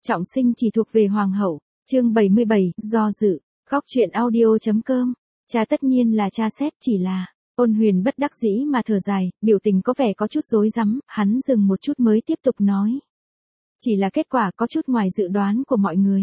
Trọng sinh chỉ thuộc về hoàng hậu. Chương 77, do dự. Góc truyện audio.com. Cha tất nhiên là cha xét, chỉ là Ôn Huyền bất đắc dĩ mà thở dài, biểu tình có vẻ có chút rối rắm, hắn dừng một chút mới tiếp tục nói. Chỉ là kết quả có chút ngoài dự đoán của mọi người.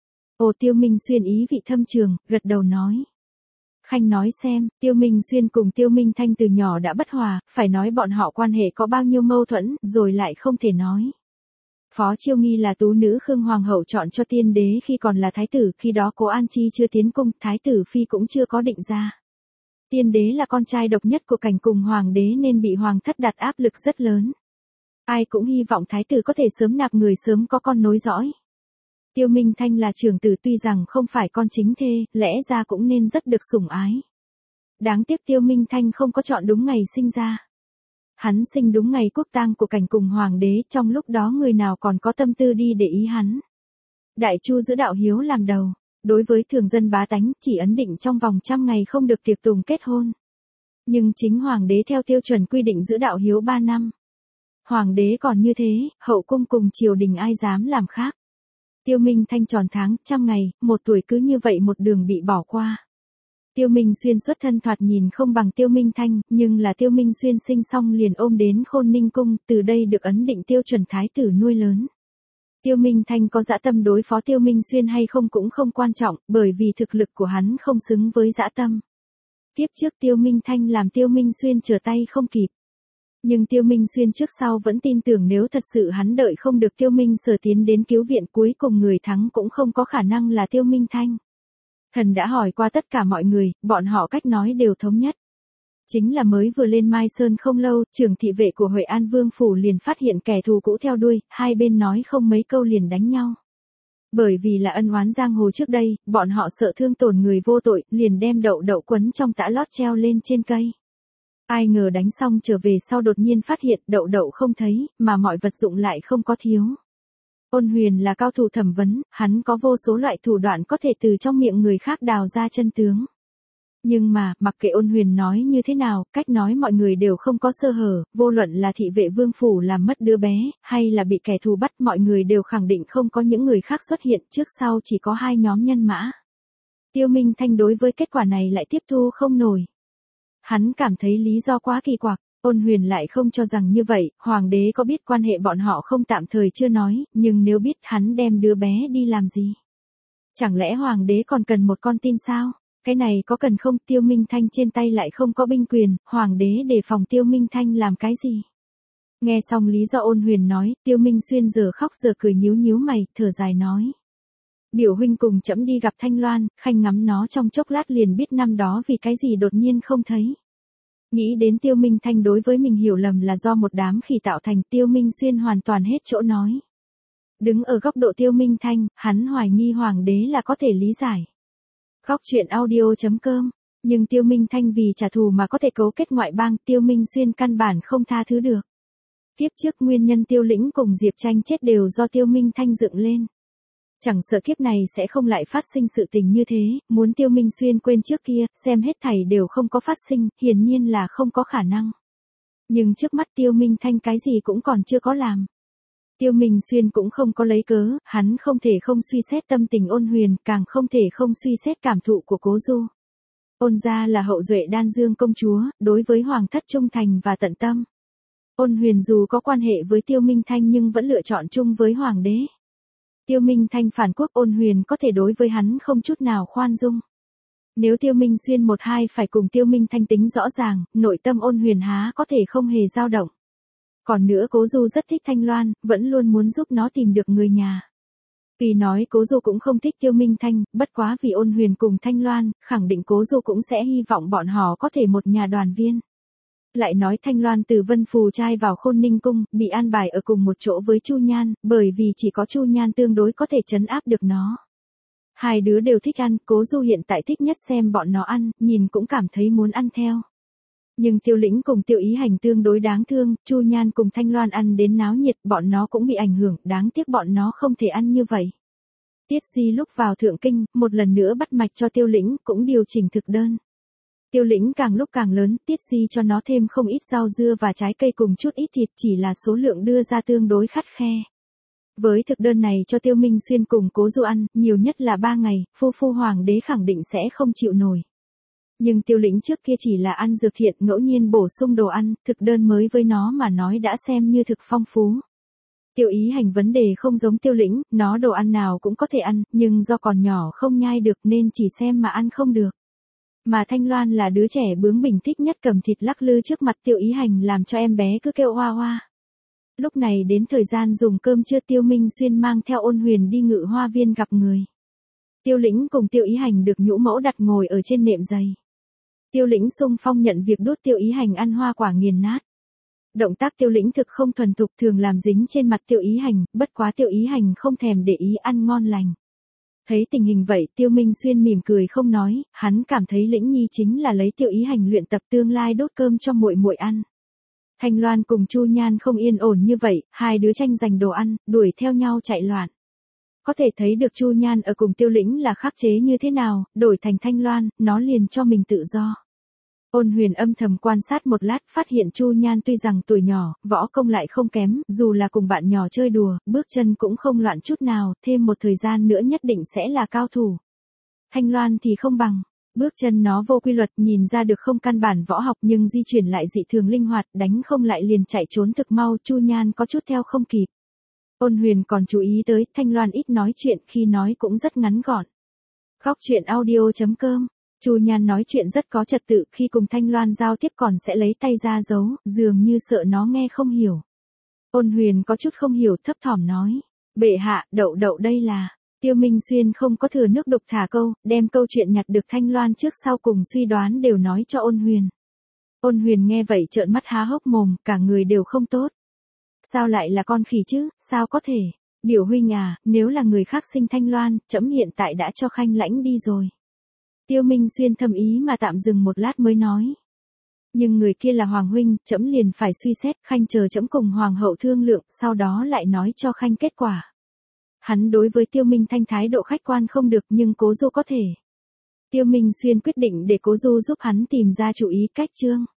Ồ, Tiêu Minh Xuyên ý vị thâm trường, gật đầu nói. Khanh nói xem, Tiêu Minh Xuyên cùng Tiêu Minh Thanh từ nhỏ đã bất hòa, phải nói bọn họ quan hệ có bao nhiêu mâu thuẫn, rồi lại không thể nói. Phó Chiêu Nghi là tú nữ Khương Hoàng hậu chọn cho tiên đế khi còn là thái tử, khi đó Cố An Chi chưa tiến cung, thái tử phi cũng chưa có định ra. Tiên đế là con trai độc nhất của cảnh cùng hoàng đế nên bị hoàng thất đặt áp lực rất lớn. Ai cũng hy vọng thái tử có thể sớm nạp người, sớm có con nối dõi. Tiêu Minh Thanh là trưởng tử, tuy rằng không phải con chính thê, lẽ ra cũng nên rất được sủng ái. Đáng tiếc Tiêu Minh Thanh không có chọn đúng ngày sinh ra. Hắn sinh đúng ngày quốc tang của cảnh cùng hoàng đế, trong lúc đó người nào còn có tâm tư đi để ý hắn. Đại Chu giữ đạo hiếu làm đầu, đối với thường dân bá tánh chỉ ấn định trong vòng 100 ngày không được tiệc tùng kết hôn. Nhưng chính hoàng đế theo tiêu chuẩn quy định giữ đạo hiếu 3 năm. Hoàng đế còn như thế, hậu cung cùng triều đình ai dám làm khác. Tiêu Minh Thanh tròn tháng, 100 ngày, 1 tuổi cứ như vậy một đường bị bỏ qua. Tiêu Minh Xuyên xuất thân thoạt nhìn không bằng Tiêu Minh Thanh, nhưng là Tiêu Minh Xuyên sinh xong liền ôm đến Khôn Ninh cung, từ đây được ấn định tiêu chuẩn thái tử nuôi lớn. Tiêu Minh Thanh có dã tâm đối phó Tiêu Minh Xuyên hay không cũng không quan trọng, bởi vì thực lực của hắn không xứng với dã tâm. Tiếp trước Tiêu Minh Thanh làm Tiêu Minh Xuyên trở tay không kịp. Nhưng Tiêu Minh Xuyên trước sau vẫn tin tưởng nếu thật sự hắn đợi không được Tiêu Minh Sở tiến đến cứu viện, cuối cùng người thắng cũng không có khả năng là Tiêu Minh Thanh. Thần đã hỏi qua tất cả mọi người, bọn họ cách nói đều thống nhất. Chính là mới vừa lên Mai Sơn không lâu, trưởng thị vệ của Huệ An Vương Phủ liền phát hiện kẻ thù cũ theo đuôi, hai bên nói không mấy câu liền đánh nhau. Bởi vì là ân oán giang hồ trước đây, bọn họ sợ thương tổn người vô tội, liền đem đậu đậu quấn trong tã lót treo lên trên cây. Ai ngờ đánh xong trở về sau đột nhiên phát hiện đậu đậu không thấy, mà mọi vật dụng lại không có thiếu. Ôn Huyền là cao thủ thẩm vấn, hắn có vô số loại thủ đoạn có thể từ trong miệng người khác đào ra chân tướng. Nhưng mà, mặc kệ Ôn Huyền nói như thế nào, cách nói mọi người đều không có sơ hở, vô luận là thị vệ Vương Phủ làm mất đứa bé, hay là bị kẻ thù bắt, mọi người đều khẳng định không có những người khác xuất hiện, trước sau chỉ có hai nhóm nhân mã. Tiêu Minh Thanh đối với kết quả này lại tiếp thu không nổi. Hắn cảm thấy lý do quá kỳ quặc. Ôn Huyền lại không cho rằng như vậy, hoàng đế có biết quan hệ bọn họ không tạm thời chưa nói, nhưng nếu biết hắn đem đứa bé đi làm gì? Chẳng lẽ hoàng đế còn cần một con tin sao? Cái này có cần không? Tiêu Minh Thanh trên tay lại không có binh quyền, hoàng đế đề phòng Tiêu Minh Thanh làm cái gì? Nghe xong lý do Ôn Huyền nói, Tiêu Minh Xuyên giờ khóc giờ cười nhíu nhíu mày, thở dài nói. Biểu huynh cùng trẫm đi gặp Thanh Loan, Khanh ngắm nó trong chốc lát liền biết năm đó vì cái gì đột nhiên không thấy. Nghĩ đến Tiêu Minh Thanh đối với mình hiểu lầm là do một đám khỉ tạo thành, Tiêu Minh Xuyên hoàn toàn hết chỗ nói. Đứng ở góc độ Tiêu Minh Thanh, hắn hoài nghi hoàng đế là có thể lý giải. Góc truyện audio.com. Nhưng Tiêu Minh Thanh vì trả thù mà có thể cấu kết ngoại bang, Tiêu Minh Xuyên căn bản không tha thứ được. Kiếp trước nguyên nhân Tiêu Lĩnh cùng Diệp Tranh chết đều do Tiêu Minh Thanh dựng lên. Chẳng sợ kiếp này sẽ không lại phát sinh sự tình như thế, muốn Tiêu Minh Xuyên quên trước kia, xem hết thảy đều không có phát sinh, hiển nhiên là không có khả năng. Nhưng trước mắt Tiêu Minh Thanh cái gì cũng còn chưa có làm. Tiêu Minh Xuyên cũng không có lấy cớ, hắn không thể không suy xét tâm tình Ôn Huyền, càng không thể không suy xét cảm thụ của Cố Du. Ôn gia là hậu duệ Đan Dương công chúa, đối với hoàng thất trung thành và tận tâm. Ôn Huyền dù có quan hệ với Tiêu Minh Thanh nhưng vẫn lựa chọn chung với hoàng đế. Tiêu Minh Thanh phản quốc, Ôn Huyền có thể đối với hắn không chút nào khoan dung. Nếu Tiêu Minh Xuyên một hai phải cùng Tiêu Minh Thanh tính rõ ràng, nội tâm Ôn Huyền há có thể không hề dao động. Còn nữa Cố Du rất thích Thanh Loan, vẫn luôn muốn giúp nó tìm được người nhà. Vì nói Cố Du cũng không thích Tiêu Minh Thanh, bất quá vì Ôn Huyền cùng Thanh Loan, khẳng định Cố Du cũng sẽ hy vọng bọn họ có thể một nhà đoàn viên. Lại nói Thanh Loan từ Vân Phù trai vào Khôn Ninh cung, bị an bài ở cùng một chỗ với Chu Nhan, bởi vì chỉ có Chu Nhan tương đối có thể trấn áp được nó. Hai đứa đều thích ăn, Cố Du hiện tại thích nhất xem bọn nó ăn, nhìn cũng cảm thấy muốn ăn theo. Nhưng Tiêu Lĩnh cùng Tiêu Ý Hành tương đối đáng thương, Chu Nhan cùng Thanh Loan ăn đến náo nhiệt, bọn nó cũng bị ảnh hưởng, đáng tiếc bọn nó không thể ăn như vậy. Tiết Di lúc vào Thượng Kinh, một lần nữa bắt mạch cho Tiêu Lĩnh, cũng điều chỉnh thực đơn. Tiêu Lĩnh càng lúc càng lớn, Tiết Di cho nó thêm không ít rau dưa và trái cây cùng chút ít thịt, chỉ là số lượng đưa ra tương đối khắt khe. Với thực đơn này cho Tiêu Minh Xuyên cùng Cố Du ăn, nhiều nhất là 3 ngày, phu hoàng đế khẳng định sẽ không chịu nổi. Nhưng Tiêu Lĩnh trước kia chỉ là ăn dược thiện, ngẫu nhiên bổ sung đồ ăn, thực đơn mới với nó mà nói đã xem như thực phong phú. Tiêu Ý Hành vấn đề không giống Tiêu Lĩnh, nó đồ ăn nào cũng có thể ăn, nhưng do còn nhỏ không nhai được nên chỉ xem mà ăn không được. Mà Thanh Loan là đứa trẻ bướng bỉnh thích nhất cầm thịt lắc lư trước mặt Tiêu Ý Hành làm cho em bé cứ kêu oa oa. Lúc này đến thời gian dùng cơm trưa, Tiêu Minh Xuyên mang theo Ôn Huyền đi Ngự Hoa Viên gặp người. Tiêu Lĩnh cùng Tiêu Ý Hành được nhũ mẫu đặt ngồi ở trên nệm giày. Tiêu Lĩnh xung phong nhận việc đút Tiêu Ý Hành ăn hoa quả nghiền nát. Động tác Tiêu Lĩnh thực không thuần thục, thường làm dính trên mặt Tiêu Ý Hành, bất quá Tiêu Ý Hành không thèm để ý, ăn ngon lành. Thấy tình hình vậy, Tiêu Minh Xuyên mỉm cười không nói, hắn cảm thấy Lĩnh Nhi chính là lấy Tiêu Ý Hành luyện tập tương lai đốt cơm cho muội muội ăn. Thanh Loan cùng Chu Nhan không yên ổn như vậy, hai đứa tranh giành đồ ăn, đuổi theo nhau chạy loạn. Có thể thấy được Chu Nhan ở cùng Tiêu Lĩnh là khắc chế như thế nào, đổi thành Thanh Loan, nó liền cho mình tự do. Ôn Huyền âm thầm quan sát một lát, phát hiện Chu Nhan tuy rằng tuổi nhỏ, võ công lại không kém, dù là cùng bạn nhỏ chơi đùa, bước chân cũng không loạn chút nào, thêm một thời gian nữa nhất định sẽ là cao thủ. Thanh Loan thì không bằng, bước chân nó vô quy luật, nhìn ra được không căn bản võ học nhưng di chuyển lại dị thường linh hoạt, đánh không lại liền chạy trốn thực mau, Chu Nhan có chút theo không kịp. Ôn Huyền còn chú ý tới, Thanh Loan ít nói chuyện, khi nói cũng rất ngắn gọn. Khóc chuyện audio.com. Chu Nhan nói chuyện rất có trật tự, khi cùng Thanh Loan giao tiếp còn sẽ lấy tay ra giấu, dường như sợ nó nghe không hiểu. Ôn Huyền có chút không hiểu, thấp thỏm nói. Bệ hạ, đậu đậu đây là. Tiêu Minh Xuyên không có thừa nước đục thả câu, đem câu chuyện nhặt được Thanh Loan trước sau cùng suy đoán đều nói cho Ôn Huyền. Ôn Huyền nghe vậy trợn mắt há hốc mồm, cả người đều không tốt. Sao lại là con khỉ chứ, sao có thể? Biểu huynh à, nếu là người khác sinh Thanh Loan, trẫm hiện tại đã cho Khanh lãnh đi rồi. Tiêu Minh Xuyên thầm ý mà tạm dừng một lát mới nói. Nhưng người kia là Hoàng huynh, trẫm liền phải suy xét, Khanh chờ trẫm cùng Hoàng hậu thương lượng, sau đó lại nói cho Khanh kết quả. Hắn đối với Tiêu Minh Thanh thái độ khách quan không được, nhưng Cố Du có thể. Tiêu Minh Xuyên quyết định để Cố Du giúp hắn tìm ra chủ ý cách chương.